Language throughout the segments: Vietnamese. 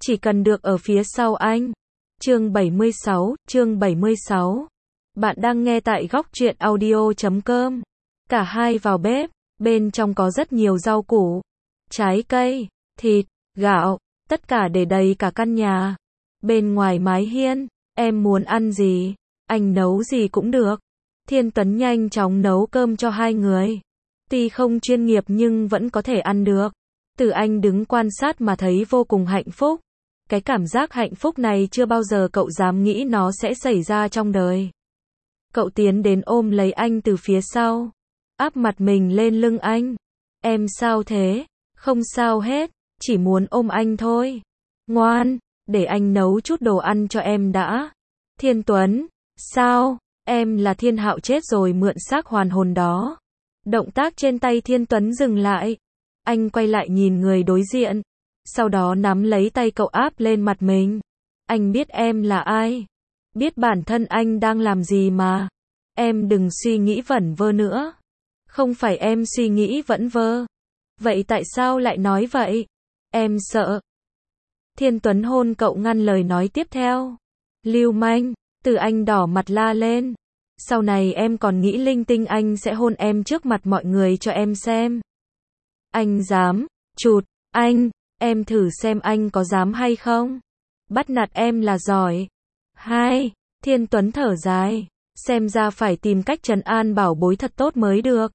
chỉ cần được ở phía sau anh. Chương 76. Bạn đang nghe tại góc truyện audio.com. Cả hai vào bếp, bên trong có rất nhiều rau củ, trái cây, thịt, gạo, tất cả để đầy cả căn nhà. Bên ngoài mái hiên, em muốn ăn gì, anh nấu gì cũng được. Thiên Tuấn nhanh chóng nấu cơm cho hai người. Tuy không chuyên nghiệp nhưng vẫn có thể ăn được. Từ Anh đứng quan sát mà thấy vô cùng hạnh phúc. Cái cảm giác hạnh phúc này chưa bao giờ cậu dám nghĩ nó sẽ xảy ra trong đời. Cậu tiến đến ôm lấy anh từ phía sau, áp mặt mình lên lưng anh. Em sao thế? Không sao hết, chỉ muốn ôm anh thôi. Ngoan, để anh nấu chút đồ ăn cho em đã. Thiên Tuấn, sao? Em là Thiên Hạo chết rồi mượn xác hoàn hồn đó. Động tác trên tay Thiên Tuấn dừng lại. Anh quay lại nhìn người đối diện. Sau đó nắm lấy tay cậu áp lên mặt mình. Anh biết em là ai. Biết bản thân anh đang làm gì mà. Em đừng suy nghĩ vẩn vơ nữa. Không phải em suy nghĩ vẩn vơ. Vậy tại sao lại nói vậy? Em sợ. Thiên Tuấn hôn cậu ngăn lời nói tiếp theo. Lưu manh, Từ Anh đỏ mặt la lên. Sau này em còn nghĩ linh tinh anh sẽ hôn em trước mặt mọi người cho em xem. Anh dám, chụt, anh, em thử xem anh có dám hay không. Bắt nạt em là giỏi. Hai, Thiên Tuấn thở dài. Xem ra phải tìm cách trấn an bảo bối thật tốt mới được.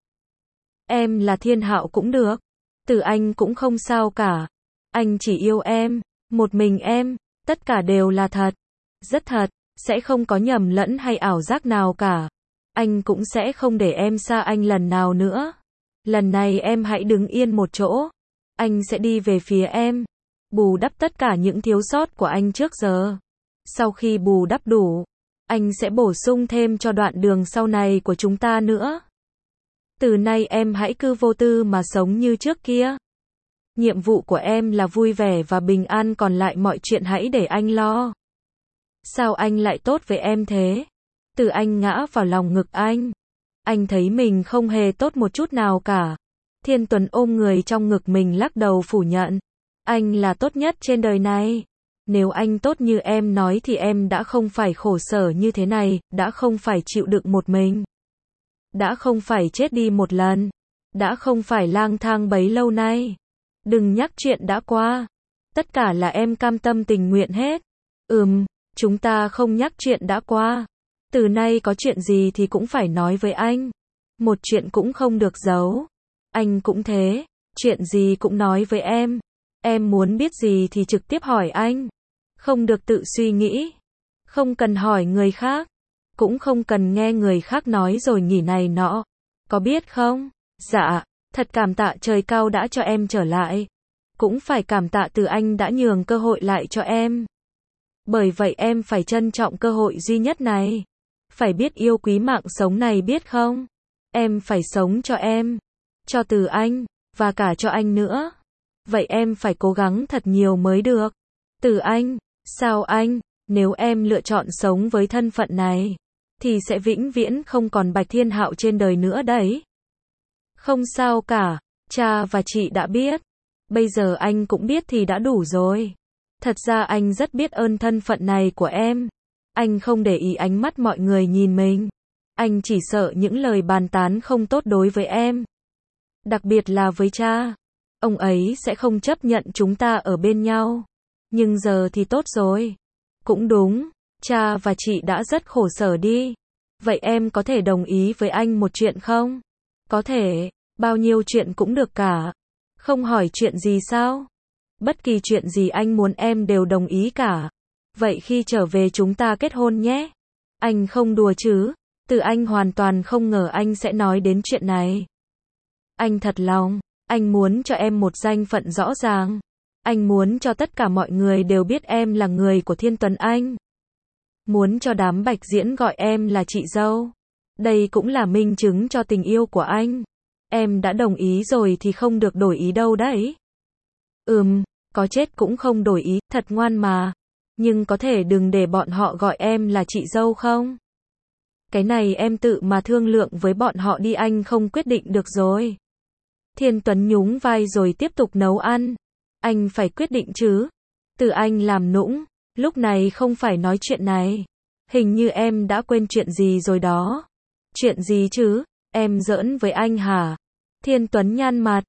Em là Thiên Hạo cũng được. Từ Anh cũng không sao cả. Anh chỉ yêu em, một mình em, tất cả đều là thật. Rất thật, sẽ không có nhầm lẫn hay ảo giác nào cả. Anh cũng sẽ không để em xa anh lần nào nữa. Lần này em hãy đứng yên một chỗ. Anh sẽ đi về phía em. Bù đắp tất cả những thiếu sót của anh trước giờ. Sau khi bù đắp đủ, anh sẽ bổ sung thêm cho đoạn đường sau này của chúng ta nữa. Từ nay em hãy cứ vô tư mà sống như trước kia. Nhiệm vụ của em là vui vẻ và bình an, còn lại mọi chuyện hãy để anh lo. Sao anh lại tốt với em thế? Từ Anh ngã vào lòng ngực anh. Anh thấy mình không hề tốt một chút nào cả. Thiên Tuấn ôm người trong ngực mình lắc đầu phủ nhận. Anh là tốt nhất trên đời này. Nếu anh tốt như em nói thì em đã không phải khổ sở như thế này, đã không phải chịu đựng một mình. Đã không phải chết đi một lần. Đã không phải lang thang bấy lâu nay. Đừng nhắc chuyện đã qua. Tất cả là em cam tâm tình nguyện hết. Chúng ta không nhắc chuyện đã qua. Từ nay có chuyện gì thì cũng phải nói với anh. Một chuyện cũng không được giấu. Anh cũng thế, chuyện gì cũng nói với em. Em muốn biết gì thì trực tiếp hỏi anh. Không được tự suy nghĩ. Không cần hỏi người khác. Cũng không cần nghe người khác nói rồi nghỉ này nọ. Có biết không? Dạ, thật cảm tạ trời cao đã cho em trở lại. Cũng phải cảm tạ Từ Anh đã nhường cơ hội lại cho em. Bởi vậy em phải trân trọng cơ hội duy nhất này. Phải biết yêu quý mạng sống này biết không? Em phải sống cho em, cho Từ Anh, và cả cho anh nữa. Vậy em phải cố gắng thật nhiều mới được. Từ Anh, sao anh? Nếu em lựa chọn sống với thân phận này, thì sẽ vĩnh viễn không còn Bạch Thiên Hạo trên đời nữa đấy. Không sao cả, cha và chị đã biết. Bây giờ anh cũng biết thì đã đủ rồi. Thật ra anh rất biết ơn thân phận này của em. Anh không để ý ánh mắt mọi người nhìn mình. Anh chỉ sợ những lời bàn tán không tốt đối với em. Đặc biệt là với cha. Ông ấy sẽ không chấp nhận chúng ta ở bên nhau. Nhưng giờ thì tốt rồi. Cũng đúng, cha và chị đã rất khổ sở đi. Vậy em có thể đồng ý với anh một chuyện không? Có thể, bao nhiêu chuyện cũng được cả. Không hỏi chuyện gì sao? Bất kỳ chuyện gì anh muốn em đều đồng ý cả. Vậy khi trở về chúng ta kết hôn nhé. Anh không đùa chứ? Từ Anh hoàn toàn không ngờ anh sẽ nói đến chuyện này. Anh thật lòng, anh muốn cho em một danh phận rõ ràng. Anh muốn cho tất cả mọi người đều biết em là người của Thiên Tuấn Anh. Muốn cho đám Bạch Diễn gọi em là chị dâu. Đây cũng là minh chứng cho tình yêu của anh. Em đã đồng ý rồi thì không được đổi ý đâu đấy. Có chết cũng không đổi ý, thật ngoan mà. Nhưng có thể đừng để bọn họ gọi em là chị dâu không? Cái này em tự mà thương lượng với bọn họ đi, anh không quyết định được rồi. Thiên Tuấn nhún vai rồi tiếp tục nấu ăn. Anh phải quyết định chứ. Từ Anh làm nũng, lúc này không phải nói chuyện này. Hình như em đã quên chuyện gì rồi đó. Chuyện gì chứ, em giỡn với anh hả? Thiên Tuấn nhăn mặt,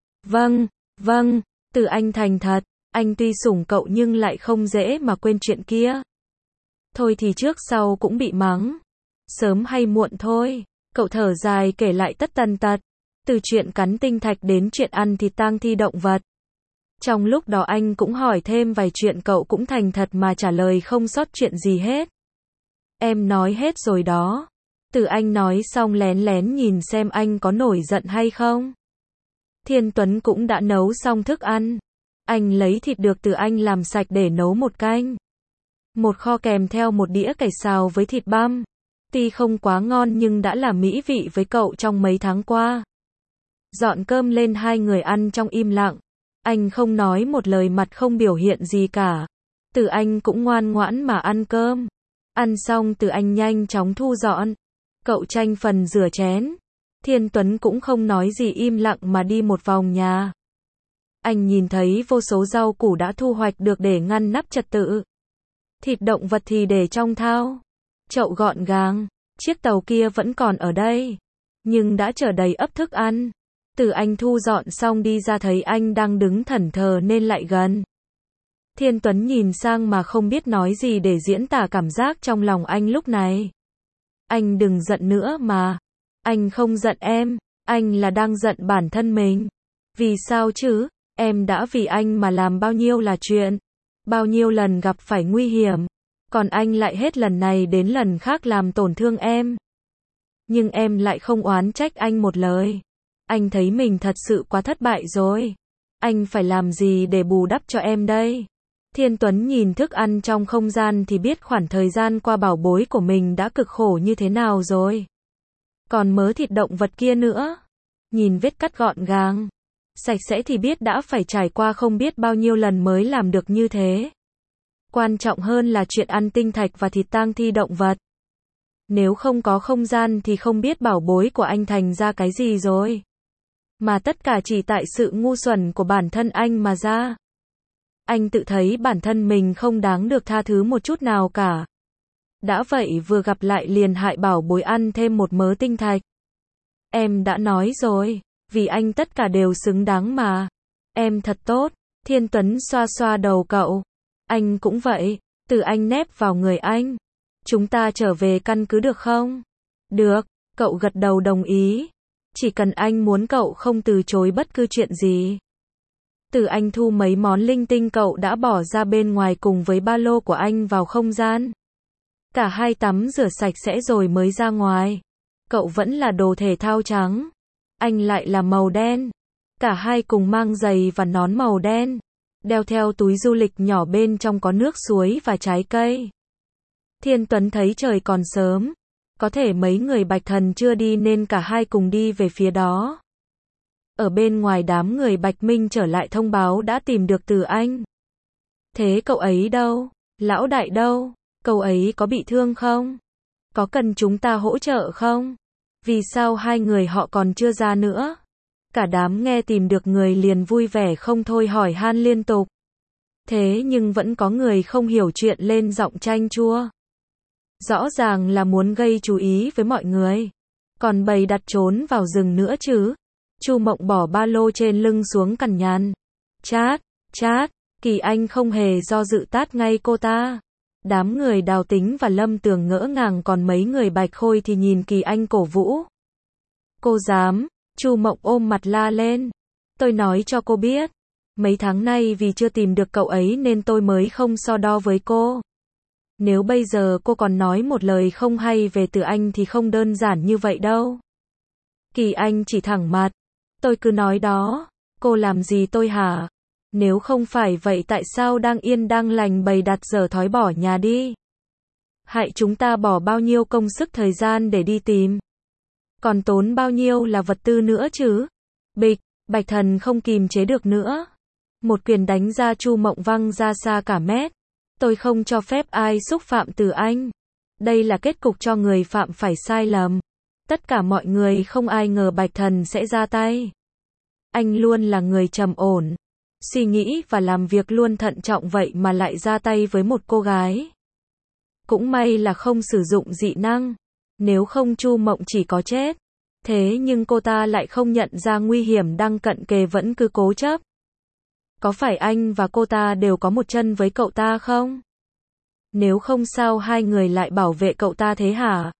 vâng, Từ Anh thành thật, anh tuy sủng cậu nhưng lại không dễ mà quên chuyện kia. Thôi thì trước sau cũng bị mắng. Sớm hay muộn thôi. Cậu thở dài kể lại tất tần tật. Từ chuyện cắn tinh thạch đến chuyện ăn thịt tang thi động vật. Trong lúc đó anh cũng hỏi thêm vài chuyện, cậu cũng thành thật mà trả lời không sót chuyện gì hết. Em nói hết rồi đó. Từ Anh nói xong lén lén nhìn xem anh có nổi giận hay không. Thiên Tuấn cũng đã nấu xong thức ăn. Anh lấy thịt được Từ Anh làm sạch để nấu một canh. Một kho kèm theo một đĩa cải xào với thịt băm. Tuy không quá ngon nhưng đã là mỹ vị với cậu trong mấy tháng qua. Dọn cơm lên, hai người ăn trong im lặng. Anh không nói một lời, mặt không biểu hiện gì cả. Từ Anh cũng ngoan ngoãn mà ăn cơm. Ăn xong Từ Anh nhanh chóng thu dọn. Cậu tranh phần rửa chén. Thiên Tuấn cũng không nói gì, im lặng mà đi một vòng nhà. Anh nhìn thấy vô số rau củ đã thu hoạch được để ngăn nắp trật tự. Thịt động vật thì để trong thau. Chậu gọn gàng. Chiếc tàu kia vẫn còn ở đây, nhưng đã chở đầy ắp thức ăn. Từ Anh thu dọn xong đi ra thấy anh đang đứng thẫn thờ nên lại gần. Thiên Tuấn nhìn sang mà không biết nói gì để diễn tả cảm giác trong lòng anh lúc này. Anh đừng giận nữa mà. Anh không giận em, anh là đang giận bản thân mình. Vì sao chứ? Em đã vì anh mà làm bao nhiêu là chuyện. Bao nhiêu lần gặp phải nguy hiểm. Còn anh lại hết lần này đến lần khác làm tổn thương em. Nhưng em lại không oán trách anh một lời. Anh thấy mình thật sự quá thất bại rồi. Anh phải làm gì để bù đắp cho em đây? Thiên Tuấn nhìn thức ăn trong không gian thì biết khoảng thời gian qua bảo bối của mình đã cực khổ như thế nào rồi. Còn mớ thịt động vật kia nữa. Nhìn vết cắt gọn gàng, sạch sẽ thì biết đã phải trải qua không biết bao nhiêu lần mới làm được như thế. Quan trọng hơn là chuyện ăn tinh thạch và thịt tang thi động vật. Nếu không có không gian thì không biết bảo bối của anh thành ra cái gì rồi. Mà tất cả chỉ tại sự ngu xuẩn của bản thân anh mà ra. Anh tự thấy bản thân mình không đáng được tha thứ một chút nào cả. Đã vậy vừa gặp lại liền hại bảo bối ăn thêm một mớ tinh thạch. Em đã nói rồi, vì anh tất cả đều xứng đáng mà. Em thật tốt. Thiên Tuấn xoa xoa đầu cậu. Anh cũng vậy. Từ Anh nép vào người anh. Chúng ta trở về căn cứ được không? Được, cậu gật đầu đồng ý. Chỉ cần anh muốn cậu không từ chối bất cứ chuyện gì. Từ Anh thu mấy món linh tinh cậu đã bỏ ra bên ngoài cùng với ba lô của anh vào không gian. Cả hai tắm rửa sạch sẽ rồi mới ra ngoài. Cậu vẫn là đồ thể thao trắng. Anh lại là màu đen. Cả hai cùng mang giày và nón màu đen. Đeo theo túi du lịch nhỏ bên trong có nước suối và trái cây. Thiên Tuấn thấy trời còn sớm. Có thể mấy người Bạch Thần chưa đi nên cả hai cùng đi về phía đó. Ở bên ngoài đám người Bạch Minh trở lại thông báo đã tìm được Từ Anh. Thế cậu ấy đâu? Lão đại đâu? Cậu ấy có bị thương không? Có cần chúng ta hỗ trợ không? Vì sao hai người họ còn chưa ra nữa? Cả đám nghe tìm được người liền vui vẻ không thôi hỏi han liên tục. Thế nhưng vẫn có người không hiểu chuyện lên giọng chanh chua. Rõ ràng là muốn gây chú ý với mọi người. Còn bầy đặt trốn vào rừng nữa chứ. Chu Mộng bỏ ba lô trên lưng xuống cằn nhằn. Chát, Kỳ Anh không hề do dự tát ngay cô ta. Đám người Đào Tính và Lâm Tường ngỡ ngàng, còn mấy người Bạch Khôi thì nhìn Kỳ Anh cổ vũ. Cô dám, Chu Mộng ôm mặt la lên. Tôi nói cho cô biết. Mấy tháng nay vì chưa tìm được cậu ấy nên tôi mới không so đo với cô. Nếu bây giờ cô còn nói một lời không hay về Từ Anh thì không đơn giản như vậy đâu. Kỳ Anh chỉ thẳng mặt. Tôi cứ nói đó. Cô làm gì tôi hả? Nếu không phải vậy tại sao đang yên đang lành bày đặt dở thói bỏ nhà đi? Hại chúng ta bỏ bao nhiêu công sức thời gian để đi tìm. Còn tốn bao nhiêu là vật tư nữa chứ? Bịch, Bạch Thần không kìm chế được nữa. Một quyền đánh ra Chu Mộng văng ra xa cả mét. Tôi không cho phép ai xúc phạm Từ Anh. Đây là kết cục cho người phạm phải sai lầm. Tất cả mọi người không ai ngờ Bạch Thần sẽ ra tay. Anh luôn là người trầm ổn. suy nghĩ và làm việc luôn thận trọng vậy mà lại ra tay với một cô gái. Cũng may là không sử dụng dị năng, nếu không Chu Mộng chỉ có chết. Thế nhưng cô ta lại không nhận ra nguy hiểm đang cận kề vẫn cứ cố chấp. Có phải anh và cô ta đều có một chân với cậu ta không? Nếu không sao hai người lại bảo vệ cậu ta thế hả?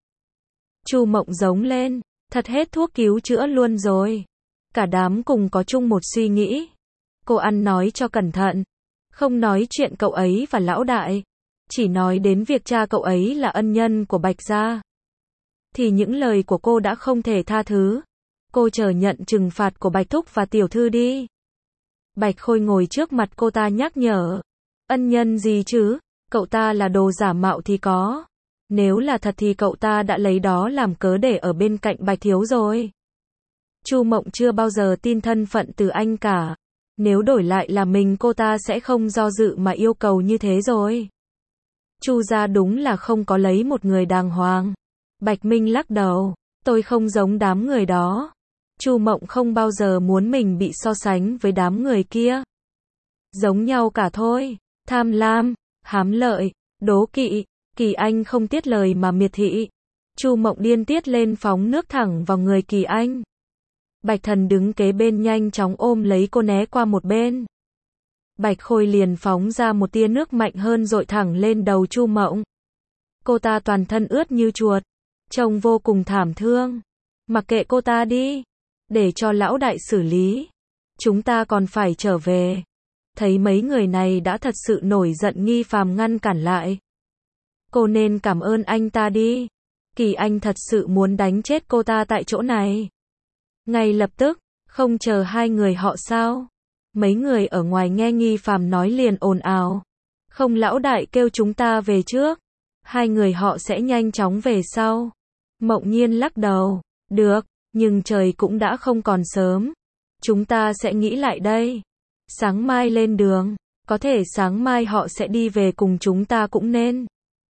Chu Mộng giống lên, thật hết thuốc cứu chữa luôn rồi. Cả đám cùng có chung một suy nghĩ. Cô ăn nói cho cẩn thận, không nói chuyện cậu ấy và lão đại, chỉ nói đến việc cha cậu ấy là ân nhân của Bạch gia. Thì những lời của cô đã không thể tha thứ. Cô chờ nhận trừng phạt của Bạch Thúc và tiểu thư đi. Bạch Khôi ngồi trước mặt cô ta nhắc nhở. Ân nhân gì chứ? Cậu ta là đồ giả mạo thì có. Nếu là thật thì cậu ta đã lấy đó làm cớ để ở bên cạnh Bạch Thiếu rồi. Chu Mộng chưa bao giờ tin thân phận từ anh cả. Nếu đổi lại là mình cô ta sẽ không do dự mà yêu cầu như thế rồi. Chu gia đúng là không có lấy một người đàng hoàng. Bạch Minh lắc đầu. Tôi không giống đám người đó. Chu Mộng không bao giờ muốn mình bị so sánh với đám người kia. Giống nhau cả thôi. Tham lam, hám lợi, đố kỵ. Kỳ Anh không tiếc lời mà miệt thị. Chu Mộng điên tiết lên phóng nước thẳng vào người Kỳ Anh. Bạch Thần đứng kế bên nhanh chóng ôm lấy cô né qua một bên. Bạch Khôi liền phóng ra một tia nước mạnh hơn dội thẳng lên đầu Chu Mộng. Cô ta toàn thân ướt như chuột, trông vô cùng thảm thương. Mặc kệ cô ta đi, để cho lão đại xử lý. Chúng ta còn phải trở về. Thấy mấy người này đã thật sự nổi giận, Nghi Phàm ngăn cản lại. Cô nên cảm ơn anh ta đi. Kỳ Anh thật sự muốn đánh chết cô ta tại chỗ này. Ngay lập tức, không chờ hai người họ sao. Mấy người ở ngoài nghe Nghi Phàm nói liền ồn ào. Không, lão đại kêu chúng ta về trước. Hai người họ sẽ nhanh chóng về sau. Mộng Nhiên lắc đầu. Được, nhưng trời cũng đã không còn sớm. Chúng ta sẽ nghĩ lại đây. Sáng mai lên đường. Có thể sáng mai họ sẽ đi về cùng chúng ta cũng nên.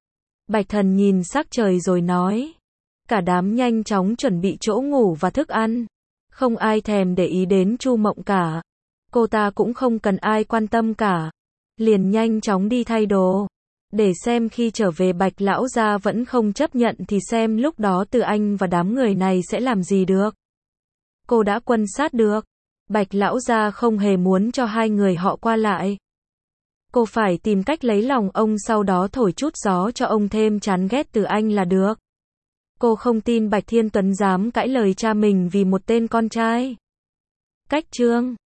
Bạch Thần nhìn sắc trời rồi nói. Cả đám nhanh chóng chuẩn bị chỗ ngủ và thức ăn. Không ai thèm để ý đến Chu Mộng cả. Cô ta cũng không cần ai quan tâm cả. Liền nhanh chóng đi thay đồ. Để xem khi trở về Bạch lão gia vẫn không chấp nhận thì xem lúc đó Từ Anh và đám người này sẽ làm gì được. Cô đã quan sát được. Bạch lão gia không hề muốn cho hai người họ qua lại. Cô phải tìm cách lấy lòng ông, sau đó thổi chút gió cho ông thêm chán ghét Từ Anh là được. Cô không tin Bạch Thiên Tuấn dám cãi lời cha mình vì một tên con trai. Cách chương